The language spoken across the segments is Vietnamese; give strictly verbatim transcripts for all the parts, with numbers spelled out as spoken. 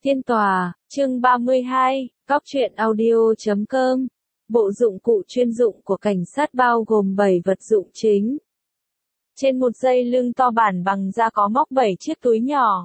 Tiên tòa, chương ba mươi hai, Cóc truyện audio chấm com. Bộ dụng cụ chuyên dụng của cảnh sát bao gồm bảy vật dụng chính. Trên một dây lưng to bản bằng da có móc bảy chiếc túi nhỏ.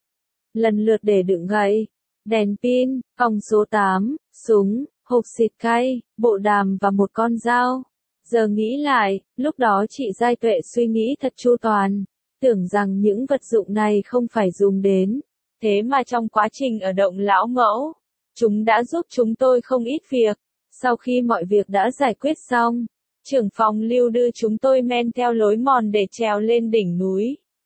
Lần lượt để đựng gậy, đèn pin, còng số tám, súng, hộp xịt cay, bộ đàm và một con dao. Giờ nghĩ lại, lúc đó chị Giai Tuệ suy nghĩ thật chu toàn, tưởng rằng những vật dụng này không phải dùng đến. Thế mà trong quá trình ở động lão mẫu, chúng đã giúp chúng tôi không ít việc. Sau khi mọi việc đã giải quyết xong, trưởng phòng Lưu đưa chúng tôi men theo lối mòn để trèo lên đỉnh núi.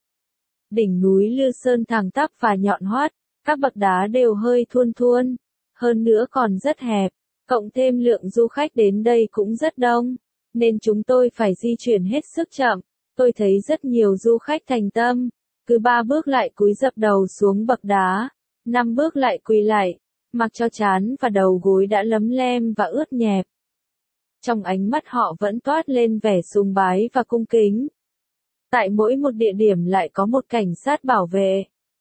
Đỉnh núi Lư Sơn thẳng tắp và nhọn hoắt, các bậc đá đều hơi thuôn thuôn, hơn nữa còn rất hẹp, cộng thêm lượng du khách đến đây cũng rất đông, nên chúng tôi phải di chuyển hết sức chậm. Tôi thấy rất nhiều du khách thành tâm, cứ ba bước lại cúi dập đầu xuống bậc đá, năm bước lại quỳ lại, mặc cho trán và đầu gối đã lấm lem và ướt nhẹp. Trong ánh mắt họ vẫn toát lên vẻ sùng bái và cung kính. Tại mỗi một địa điểm lại có một cảnh sát bảo vệ.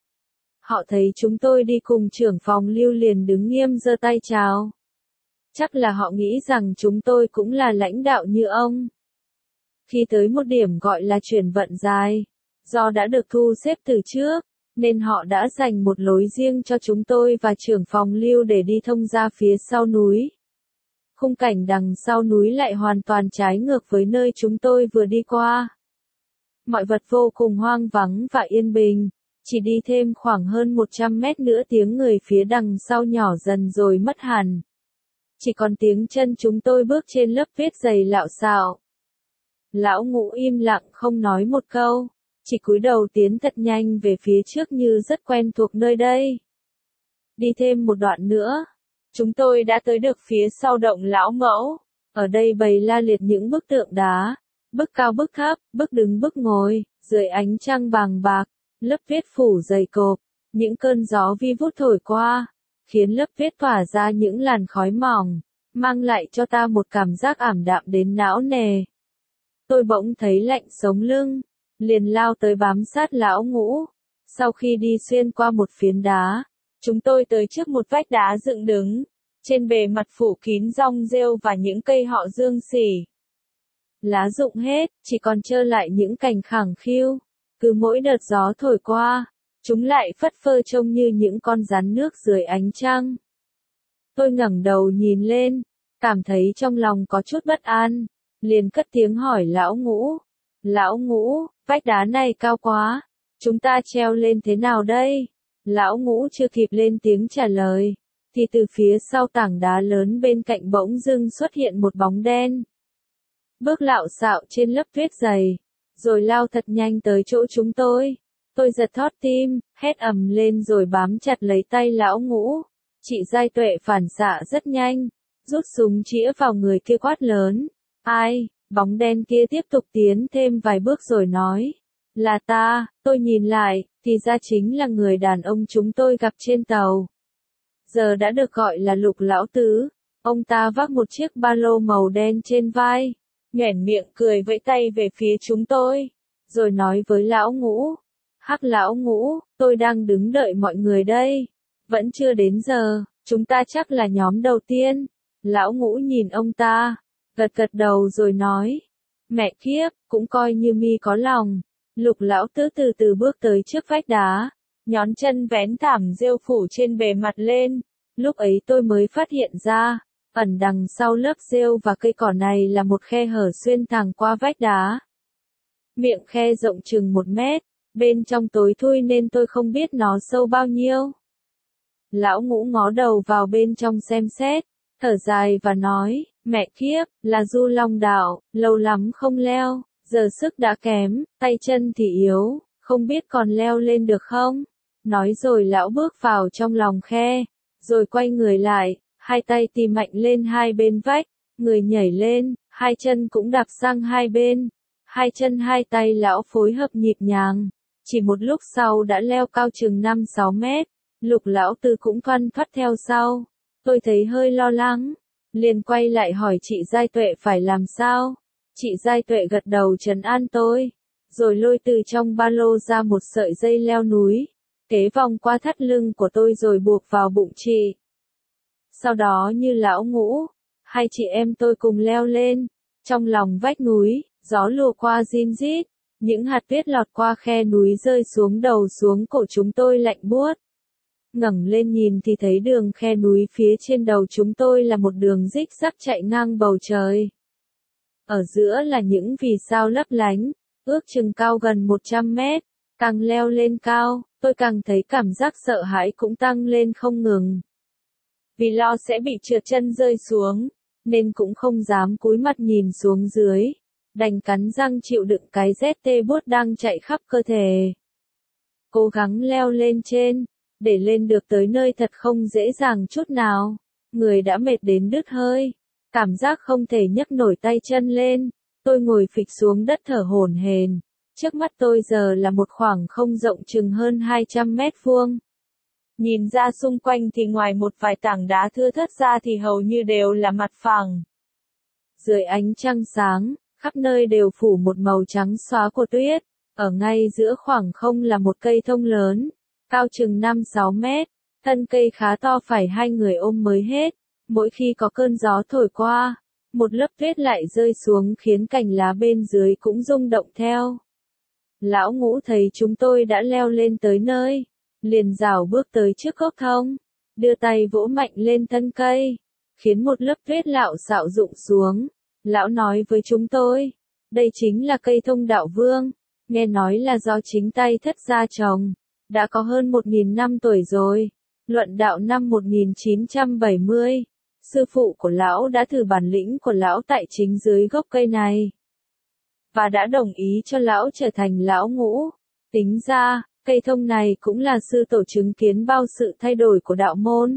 Họ thấy chúng tôi đi cùng trưởng phòng Lưu liền đứng nghiêm giơ tay chào. Chắc là họ nghĩ rằng chúng tôi cũng là lãnh đạo như ông. Khi tới một điểm gọi là chuyển vận dài, do đã được thu xếp từ trước, nên họ đã dành một lối riêng cho chúng tôi và trưởng phòng Lưu để đi thông ra phía sau núi. Khung cảnh đằng sau núi lại hoàn toàn trái ngược với nơi chúng tôi vừa đi qua. Mọi vật vô cùng hoang vắng và yên bình, chỉ đi thêm khoảng hơn một trăm mét nữa tiếng người phía đằng sau nhỏ dần rồi mất hẳn. Chỉ còn tiếng chân chúng tôi bước trên lớp tuyết dày lạo xạo. Lão Ngũ im lặng không nói một câu, chỉ cúi đầu tiến thật nhanh về phía trước như rất quen thuộc nơi đây. Đi thêm một đoạn nữa, chúng tôi đã tới được phía sau động lão mẫu. Ở đây bày la liệt những bức tượng đá, bức cao bức thấp, bức đứng bức ngồi, dưới ánh trăng bàng bạc, lớp tuyết phủ dày cộp, những cơn gió vi vút thổi qua, khiến lớp tuyết tỏa ra những làn khói mỏng, mang lại cho ta một cảm giác ảm đạm đến não nề. Tôi bỗng thấy lạnh sống lưng, liền lao tới bám sát lão Ngũ. Sau khi đi xuyên qua một phiến đá, chúng tôi tới trước một vách đá dựng đứng, trên bề mặt phủ kín rong rêu và những cây họ dương xỉ. Lá rụng hết, chỉ còn trơ lại những cành khẳng khiu. Cứ mỗi đợt gió thổi qua, chúng lại phất phơ trông như những con rắn nước dưới ánh trăng. Tôi ngẩng đầu nhìn lên, cảm thấy trong lòng có chút bất an, liền cất tiếng hỏi lão Ngũ. Lão Ngũ, vách đá này cao quá, chúng ta treo lên thế nào đây? Lão Ngũ chưa kịp lên tiếng trả lời, thì từ phía sau tảng đá lớn bên cạnh bỗng dưng xuất hiện một bóng đen. Bước lạo xạo trên lớp tuyết dày, rồi lao thật nhanh tới chỗ chúng tôi. Tôi giật thót tim, hét ầm lên rồi bám chặt lấy tay lão Ngũ. Chị Giai Tuệ phản xạ rất nhanh, rút súng chĩa vào người kia quát lớn. Ai? Bóng đen kia tiếp tục tiến thêm vài bước rồi nói. Là ta. Tôi nhìn lại, thì ra chính là người đàn ông chúng tôi gặp trên tàu. Giờ đã được gọi là Lục Lão Tứ. Ông ta vác một chiếc ba lô màu đen trên vai, nhoẻn miệng cười vẫy tay về phía chúng tôi, rồi nói với lão Ngũ. Hắc lão Ngũ, tôi đang đứng đợi mọi người đây. Vẫn chưa đến giờ, chúng ta chắc là nhóm đầu tiên. Lão Ngũ nhìn ông ta, gật gật đầu rồi nói. Mẹ kiếp, cũng coi như mi có lòng. Lục Lão Tứ từ từ bước tới trước vách đá, nhón chân vén thảm rêu phủ trên bề mặt lên. Lúc ấy tôi mới phát hiện ra, ẩn đằng sau lớp rêu và cây cỏ này là một khe hở xuyên thẳng qua vách đá. Miệng khe rộng chừng một mét, bên trong tối thui nên tôi không biết nó sâu bao nhiêu. Lão Ngũ ngó đầu vào bên trong xem xét, thở dài và nói, mẹ kiếp, là Du Long Đạo, lâu lắm không leo, giờ sức đã kém, tay chân thì yếu, không biết còn leo lên được không? Nói rồi lão bước vào trong lòng khe, rồi quay người lại, hai tay tì mạnh lên hai bên vách, người nhảy lên, hai chân cũng đạp sang hai bên, hai chân hai tay lão phối hợp nhịp nhàng, chỉ một lúc sau đã leo cao chừng năm sáu mét. Lục Lão Tứ cũng thoăn thoắt theo sau. Tôi thấy hơi lo lắng, liền quay lại hỏi chị Giai Tuệ phải làm sao. Chị Giai Tuệ gật đầu trấn an tôi, rồi lôi từ trong ba lô ra một sợi dây leo núi, kế vòng qua thắt lưng của tôi rồi buộc vào bụng chị. Sau đó như lão Ngũ, hai chị em tôi cùng leo lên. Trong lòng vách núi, gió lùa qua rim rít, những hạt tuyết lọt qua khe núi rơi xuống đầu xuống cổ chúng tôi lạnh buốt. Ngẩng lên nhìn thì thấy đường khe núi phía trên đầu chúng tôi là một đường rích rắc chạy ngang bầu trời. Ở giữa là những vì sao lấp lánh, ước chừng cao gần một trăm mét. Càng leo lên cao, tôi càng thấy cảm giác sợ hãi cũng tăng lên không ngừng. Vì lo sẽ bị trượt chân rơi xuống, nên cũng không dám cúi mặt nhìn xuống dưới, đành cắn răng chịu đựng cái rét tê buốt đang chạy khắp cơ thể. Cố gắng leo lên trên, để lên được tới nơi thật không dễ dàng chút nào, người đã mệt đến đứt hơi, cảm giác không thể nhấc nổi tay chân lên, tôi ngồi phịch xuống đất thở hổn hển. Trước mắt tôi giờ là một khoảng không rộng chừng hơn hai trăm mét vuông. Nhìn ra xung quanh thì ngoài một vài tảng đá thưa thớt ra thì hầu như đều là mặt phẳng. Dưới ánh trăng sáng, khắp nơi đều phủ một màu trắng xóa của tuyết. Ở ngay giữa khoảng không là một cây thông lớn, cao chừng năm sáu mét. Thân cây khá to phải hai người ôm mới hết. Mỗi khi có cơn gió thổi qua, một lớp tuyết lại rơi xuống khiến cành lá bên dưới cũng rung động theo. Lão Ngũ thấy chúng tôi đã leo lên tới nơi, liền rảo bước tới trước gốc thông, đưa tay vỗ mạnh lên thân cây, khiến một lớp tuyết lạo xạo rụng xuống. Lão nói với chúng tôi, đây chính là cây thông đạo vương, nghe nói là do chính tay thất gia trồng, đã có hơn một nghìn năm tuổi rồi. Luận đạo năm một nghìn chín trăm bảy mươi, sư phụ của lão đã thử bản lĩnh của lão tại chính dưới gốc cây này, và đã đồng ý cho lão trở thành lão Ngũ. Tính ra, cây thông này cũng là sư tổ chứng kiến bao sự thay đổi của đạo môn.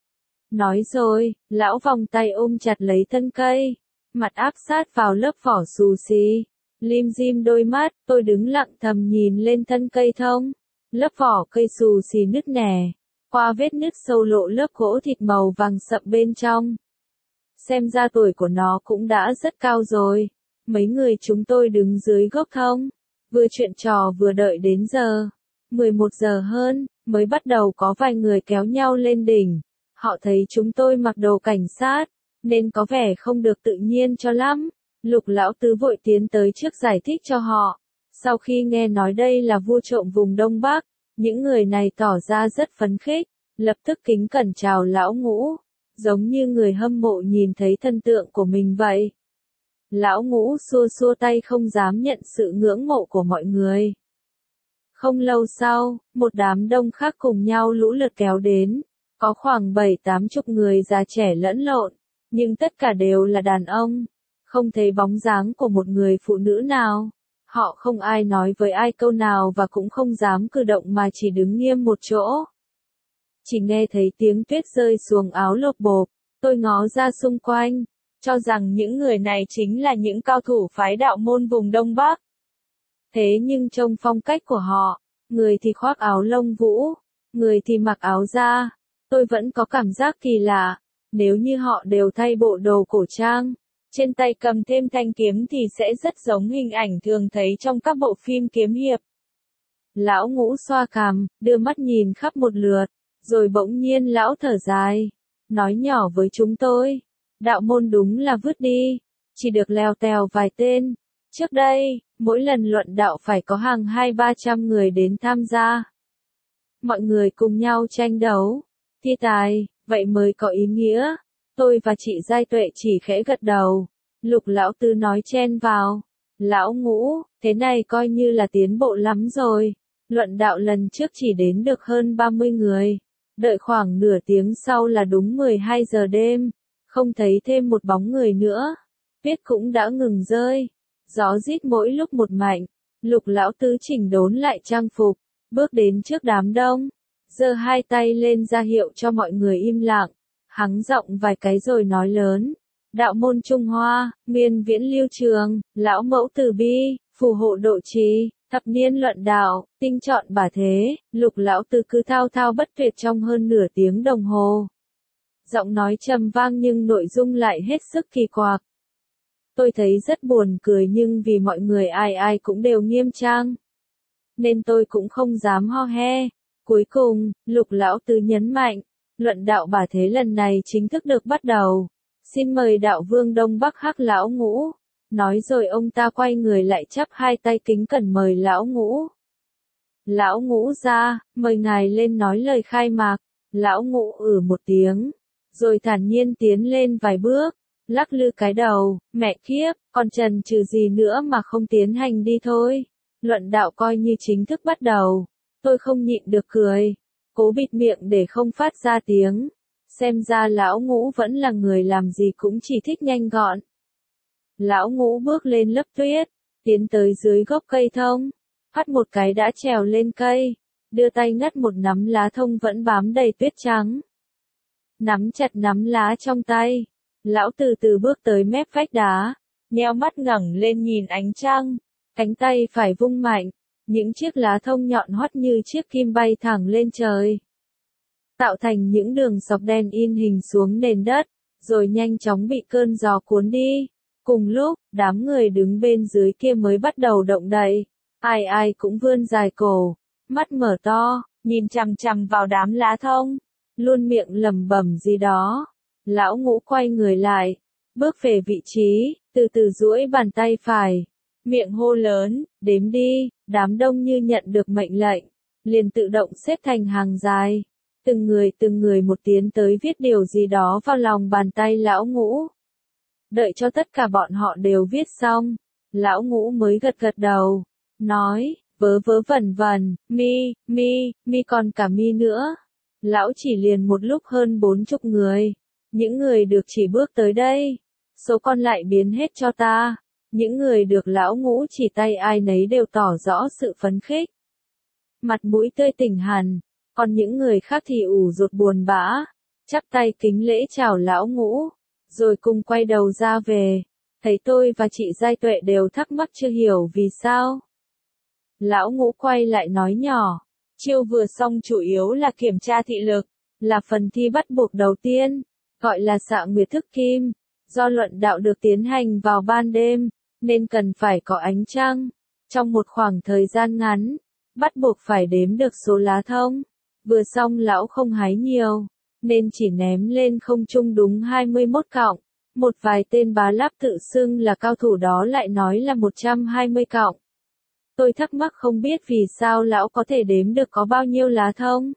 Nói rồi, lão vòng tay ôm chặt lấy thân cây, mặt áp sát vào lớp vỏ xù xì, lim dim đôi mắt. Tôi đứng lặng thầm nhìn lên thân cây thông, lớp vỏ cây xù xì nứt nẻ, qua vết nứt sâu lộ lớp gỗ thịt màu vàng sậm bên trong. Xem ra tuổi của nó cũng đã rất cao rồi. Mấy người chúng tôi đứng dưới gốc thông, vừa chuyện trò vừa đợi đến giờ. mười một giờ hơn, mới bắt đầu có vài người kéo nhau lên đỉnh. Họ thấy chúng tôi mặc đồ cảnh sát, nên có vẻ không được tự nhiên cho lắm. Lục lão tứ vội tiến tới trước giải thích cho họ. Sau khi nghe nói đây là vua trộm vùng Đông Bắc, những người này tỏ ra rất phấn khích, lập tức kính cẩn chào lão Ngũ, giống như người hâm mộ nhìn thấy thần tượng của mình vậy. Lão Ngũ xua xua tay không dám nhận sự ngưỡng mộ của mọi người. Không lâu sau, một đám đông khác cùng nhau lũ lượt kéo đến, có khoảng bảy tám chục người già trẻ lẫn lộn, nhưng tất cả đều là đàn ông, không thấy bóng dáng của một người phụ nữ nào. Họ không ai nói với ai câu nào và cũng không dám cử động mà chỉ đứng nghiêm một chỗ. Chỉ nghe thấy tiếng tuyết rơi xuống áo lộp bộp, tôi ngó ra xung quanh, cho rằng những người này chính là những cao thủ phái đạo môn vùng Đông Bắc. Thế nhưng trông phong cách của họ, người thì khoác áo lông vũ, người thì mặc áo da, tôi vẫn có cảm giác kỳ lạ. Nếu như họ đều thay bộ đồ cổ trang, trên tay cầm thêm thanh kiếm thì sẽ rất giống hình ảnh thường thấy trong các bộ phim kiếm hiệp. Lão Ngũ xoa cằm, đưa mắt nhìn khắp một lượt, rồi bỗng nhiên lão thở dài, nói nhỏ với chúng tôi, đạo môn đúng là vứt đi, chỉ được lèo tèo vài tên. Trước đây, mỗi lần luận đạo phải có hàng hai ba trăm người đến tham gia. Mọi người cùng nhau tranh đấu, thi tài, vậy mới có ý nghĩa. Tôi và chị Giai Tuệ chỉ khẽ gật đầu. Lục lão tứ nói chen vào, lão Ngũ, thế này coi như là tiến bộ lắm rồi. Luận đạo lần trước chỉ đến được hơn ba mươi người. Đợi khoảng nửa tiếng sau là đúng mười hai giờ đêm, không thấy thêm một bóng người nữa. Tuyết cũng đã ngừng rơi, gió rít mỗi lúc một mạnh. Lục lão tứ chỉnh đốn lại trang phục, bước đến trước đám đông, giơ hai tay lên ra hiệu cho mọi người im lặng. Hắng giọng vài cái rồi nói lớn, đạo môn Trung Hoa, miên viễn lưu trường, lão mẫu từ bi, phù hộ độ trì, thập niên luận đạo, tinh chọn bả thế. Lục lão tứ cứ thao thao bất tuyệt trong hơn nửa tiếng đồng hồ. Giọng nói trầm vang nhưng nội dung lại hết sức kỳ quặc. Tôi thấy rất buồn cười nhưng vì mọi người ai ai cũng đều nghiêm trang, nên tôi cũng không dám ho he. Cuối cùng, Lục lão tứ nhấn mạnh, luận đạo bà thế lần này chính thức được bắt đầu. Xin mời đạo vương Đông Bắc Hắc lão ngũ. Nói rồi ông ta quay người lại chắp hai tay kính cẩn mời lão ngũ. Lão ngũ ra, mời ngài lên nói lời khai mạc. Lão ngũ ử một tiếng, rồi thản nhiên tiến lên vài bước, lắc lư cái đầu, mẹ kiếp, còn chần chừ gì nữa mà không tiến hành đi thôi. Luận đạo coi như chính thức bắt đầu. Tôi không nhịn được cười, cố bịt miệng để không phát ra tiếng. Xem ra lão ngũ vẫn là người làm gì cũng chỉ thích nhanh gọn. Lão ngũ bước lên lớp tuyết, tiến tới dưới gốc cây thông, hắt một cái đã trèo lên cây, đưa tay ngắt một nắm lá thông vẫn bám đầy tuyết trắng. Nắm chặt nắm lá trong tay, lão từ từ bước tới mép vách đá, nheo mắt ngẩng lên nhìn ánh trăng, cánh tay phải vung mạnh, những chiếc lá thông nhọn hoắt như chiếc kim bay thẳng lên trời, tạo thành những đường sọc đen in hình xuống nền đất, rồi nhanh chóng bị cơn gió cuốn đi. Cùng lúc, đám người đứng bên dưới kia mới bắt đầu động đậy, ai ai cũng vươn dài cổ, mắt mở to, nhìn chằm chằm vào đám lá thông, luôn miệng lẩm bẩm gì đó. Lão ngũ quay người lại, bước về vị trí, từ từ duỗi bàn tay phải, miệng hô lớn, đếm đi. Đám đông như nhận được mệnh lệnh, liền tự động xếp thành hàng dài, từng người từng người một tiến tới viết điều gì đó vào lòng bàn tay lão ngũ. Đợi cho tất cả bọn họ đều viết xong, lão ngũ mới gật gật đầu, nói, vớ vớ vẩn vẩn, mi, mi, mi còn cả mi nữa. Lão chỉ liền một lúc hơn bốn chục người, những người được chỉ bước tới đây, số còn lại biến hết cho ta. Những người được lão ngũ chỉ tay ai nấy đều tỏ rõ sự phấn khích, mặt mũi tươi tỉnh hẳn, còn những người khác thì ủ rột buồn bã, chắp tay kính lễ chào lão ngũ, rồi cùng quay đầu ra về. Thấy tôi và chị Giai Tuệ đều thắc mắc chưa hiểu vì sao. Lão ngũ quay lại nói nhỏ, chiêu vừa xong chủ yếu là kiểm tra thị lực, là phần thi bắt buộc đầu tiên, gọi là xạ nguyệt thức kim, do luận đạo được tiến hành vào ban đêm, nên cần phải có ánh trăng. Trong một khoảng thời gian ngắn, bắt buộc phải đếm được số lá thông. Vừa xong lão không hái nhiều, nên chỉ ném lên không trung đúng hai mươi mốt cọng. Một vài tên bá láp tự xưng là cao thủ đó lại nói là một trăm hai mươi cọng. Tôi thắc mắc không biết vì sao lão có thể đếm được có bao nhiêu lá thông.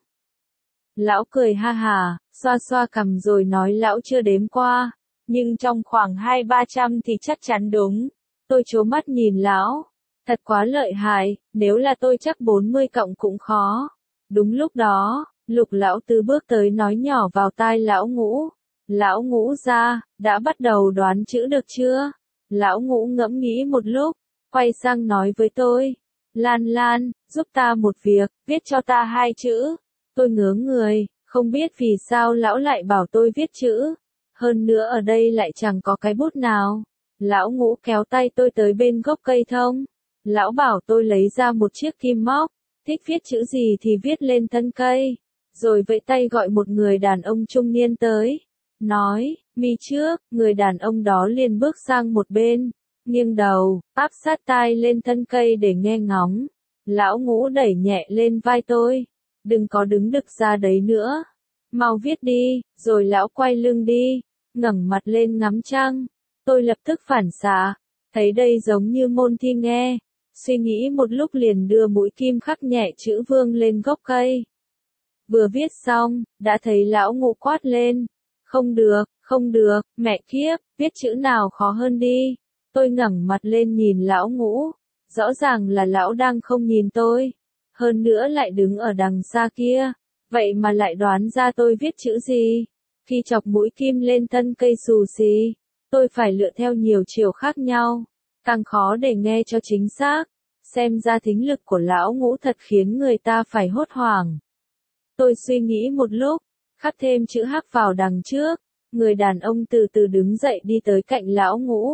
Lão cười ha hà, xoa xoa cằm rồi nói lão chưa đếm qua, nhưng trong khoảng hai ba trăm thì chắc chắn đúng. Tôi trố mắt nhìn lão, thật quá lợi hại, nếu là tôi chắc bốn mươi cộng cũng khó. Đúng lúc đó, Lục lão tứ bước tới nói nhỏ vào tai lão ngũ. Lão ngũ ra, đã bắt đầu đoán chữ được chưa? Lão ngũ ngẫm nghĩ một lúc, quay sang nói với tôi. Lan Lan, giúp ta một việc, viết cho ta hai chữ. Tôi ngớ người, không biết vì sao lão lại bảo tôi viết chữ. Hơn nữa ở đây lại chẳng có cái bút nào. Lão ngũ kéo tay tôi tới bên gốc cây thông. Lão bảo tôi lấy ra một chiếc kim móc, thích viết chữ gì thì viết lên thân cây. Rồi vẫy tay gọi một người đàn ông trung niên tới. Nói, mi trước, người đàn ông đó liền bước sang một bên, nghiêng đầu, áp sát tai lên thân cây để nghe ngóng. Lão ngũ đẩy nhẹ lên vai tôi. Đừng có đứng đực ra đấy nữa. Mau viết đi, rồi lão quay lưng đi, ngẩng mặt lên ngắm trăng. Tôi lập tức phản xạ, thấy đây giống như môn thi nghe. Suy nghĩ một lúc liền đưa mũi kim khắc nhẹ chữ vương lên gốc cây. Vừa viết xong, đã thấy lão ngũ quát lên. Không được, không được, mẹ kiếp, viết chữ nào khó hơn đi. Tôi ngẩng mặt lên nhìn lão ngũ. Rõ ràng là lão đang không nhìn tôi. Hơn nữa lại đứng ở đằng xa kia. Vậy mà lại đoán ra tôi viết chữ gì. Khi chọc mũi kim lên thân cây xù xì, tôi phải lựa theo nhiều chiều khác nhau. Càng khó để nghe cho chính xác. Xem ra thính lực của lão ngũ thật khiến người ta phải hốt hoảng. Tôi suy nghĩ một lúc, khắc thêm chữ hắc vào đằng trước. Người đàn ông từ từ đứng dậy đi tới cạnh lão ngũ.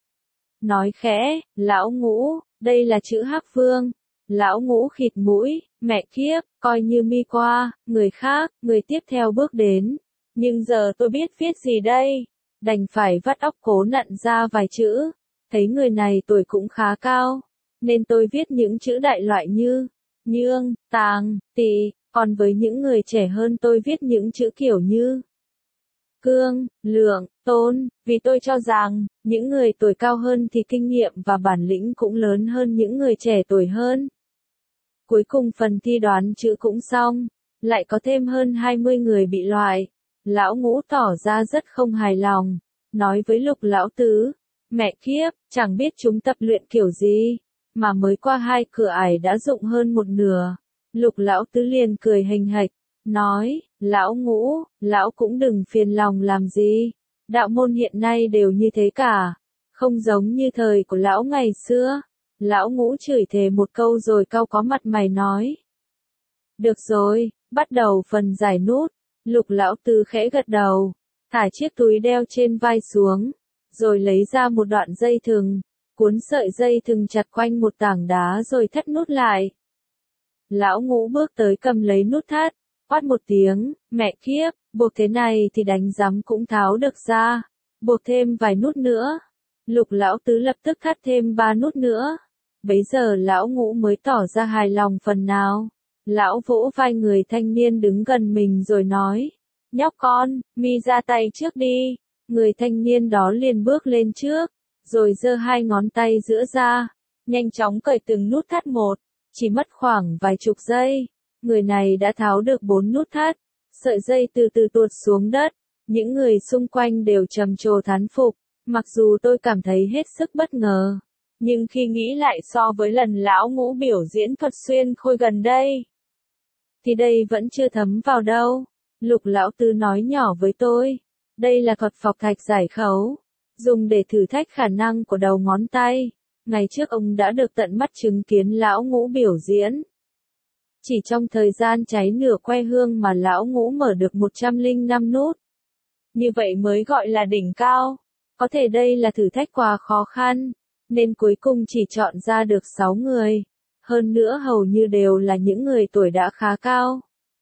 Nói khẽ, lão ngũ, đây là chữ hắc vương. Lão ngũ khịt mũi, mẹ kiếp, coi như mi qua, người khác, người tiếp theo bước đến. Nhưng giờ tôi biết viết gì đây? Đành phải vắt óc cố nặn ra vài chữ. Thấy người này tuổi cũng khá cao, nên tôi viết những chữ đại loại như nhương, tàng, tỳ, Còn với những người trẻ hơn tôi viết những chữ kiểu như cương, lượng, tôn, vì tôi cho rằng, những người tuổi cao hơn thì kinh nghiệm và bản lĩnh cũng lớn hơn những người trẻ tuổi hơn. Cuối cùng phần thi đoán chữ cũng xong, lại có thêm hơn hai mươi người bị loại. Lão Ngũ tỏ ra rất không hài lòng, nói với Lục Lão Tứ, mẹ kiếp, chẳng biết chúng tập luyện kiểu gì, mà mới qua hai cửa ải đã dụng hơn một nửa. Lục Lão Tứ liền cười hình hạch, nói, Lão Ngũ, Lão cũng đừng phiền lòng làm gì, đạo môn hiện nay đều như thế cả, không giống như thời của Lão ngày xưa. Lão Ngũ chửi thề một câu rồi cau có mặt mày nói. Được rồi, bắt đầu phần giải nút. Lục Lão Tứ khẽ gật đầu, thả chiếc túi đeo trên vai xuống, rồi lấy ra một đoạn dây thừng, cuốn sợi dây thừng chặt quanh một tảng đá rồi thắt nút lại. Lão Ngũ bước tới cầm lấy nút thắt, quát một tiếng, mẹ kiếp, buộc thế này thì đánh rắm cũng tháo được ra, buộc thêm vài nút nữa. Lục Lão Tứ lập tức thắt thêm ba nút nữa. Bấy giờ Lão Ngũ mới tỏ ra hài lòng phần nào. Lão vỗ vai người thanh niên đứng gần mình rồi nói, nhóc con, mi ra tay trước đi. Người thanh niên đó liền bước lên trước, rồi giơ hai ngón tay giữa ra, nhanh chóng cởi từng nút thắt một, chỉ mất khoảng vài chục giây. Người này đã tháo được bốn nút thắt, sợi dây từ từ tuột xuống đất, những người xung quanh đều trầm trồ thán phục, mặc dù tôi cảm thấy hết sức bất ngờ. Nhưng khi nghĩ lại so với lần Lão Ngũ biểu diễn thuật xuyên khôi gần đây, thì đây vẫn chưa thấm vào đâu. Lục Lão Tứ nói nhỏ với tôi, đây là thuật phọc thạch giải khấu, dùng để thử thách khả năng của đầu ngón tay. Ngày trước ông đã được tận mắt chứng kiến Lão Ngũ biểu diễn. Chỉ trong thời gian cháy nửa que hương mà Lão Ngũ mở được một trăm lẻ năm nút. Như vậy mới gọi là đỉnh cao. Có thể đây là thử thách quá khó khăn, nên cuối cùng chỉ chọn ra được sáu người. Hơn nữa hầu như đều là những người tuổi đã khá cao.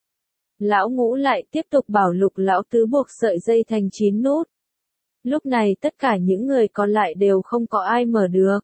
Lão Ngũ lại tiếp tục bảo Lục Lão Tứ buộc sợi dây thành chín nút. Lúc này tất cả những người còn lại đều không có ai mở được.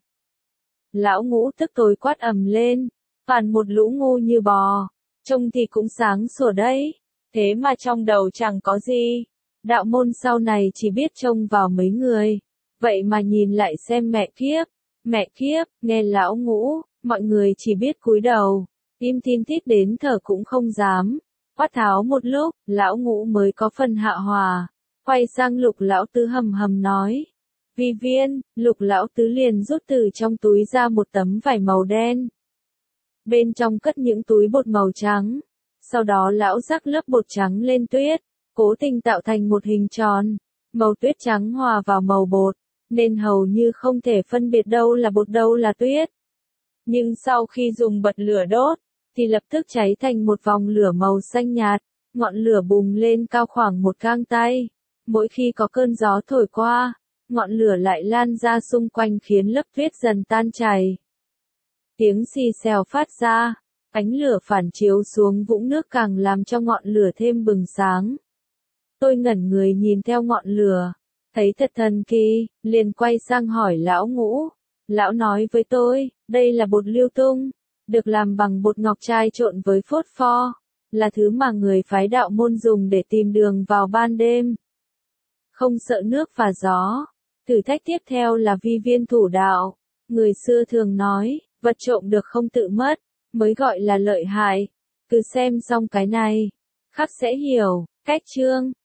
Lão Ngũ tức tối quát ầm lên, toàn một lũ ngu như bò, trông thì cũng sáng sủa đấy, thế mà trong đầu chẳng có gì. Đạo môn sau này chỉ biết trông vào mấy người, vậy mà nhìn lại xem mẹ kiếp, mẹ kiếp, nghe Lão Ngũ, mọi người chỉ biết cúi đầu, im tin tít đến thở cũng không dám. Quát tháo một lúc, Lão Ngũ mới có phần hạ hòa, quay sang Lục Lão Tứ hầm hầm nói. Vi viên, Lục Lão Tứ liền rút từ trong túi ra một tấm vải màu đen. Bên trong cất những túi bột màu trắng. Sau đó lão rắc lớp bột trắng lên tuyết, cố tình tạo thành một hình tròn. Màu tuyết trắng hòa vào màu bột, nên hầu như không thể phân biệt đâu là bột đâu là tuyết. Nhưng sau khi dùng bật lửa đốt, thì lập tức cháy thành một vòng lửa màu xanh nhạt, ngọn lửa bùng lên cao khoảng một gang tay. Mỗi khi có cơn gió thổi qua, ngọn lửa lại lan ra xung quanh khiến lớp tuyết dần tan chảy. Tiếng xì xèo phát ra, ánh lửa phản chiếu xuống vũng nước càng làm cho ngọn lửa thêm bừng sáng. Tôi ngẩn người nhìn theo ngọn lửa, thấy thật thần kỳ, liền quay sang hỏi Lão Ngũ. Lão nói với tôi, đây là bột lưu tung, được làm bằng bột ngọc trai trộn với phốt pho, là thứ mà người phái đạo môn dùng để tìm đường vào ban đêm. Không sợ nước và gió. Thử thách tiếp theo là vi viên thủ đạo. Người xưa thường nói, vật trộm được không tự mất, mới gọi là lợi hại. Cứ xem xong cái này, khắc sẽ hiểu. Cách chương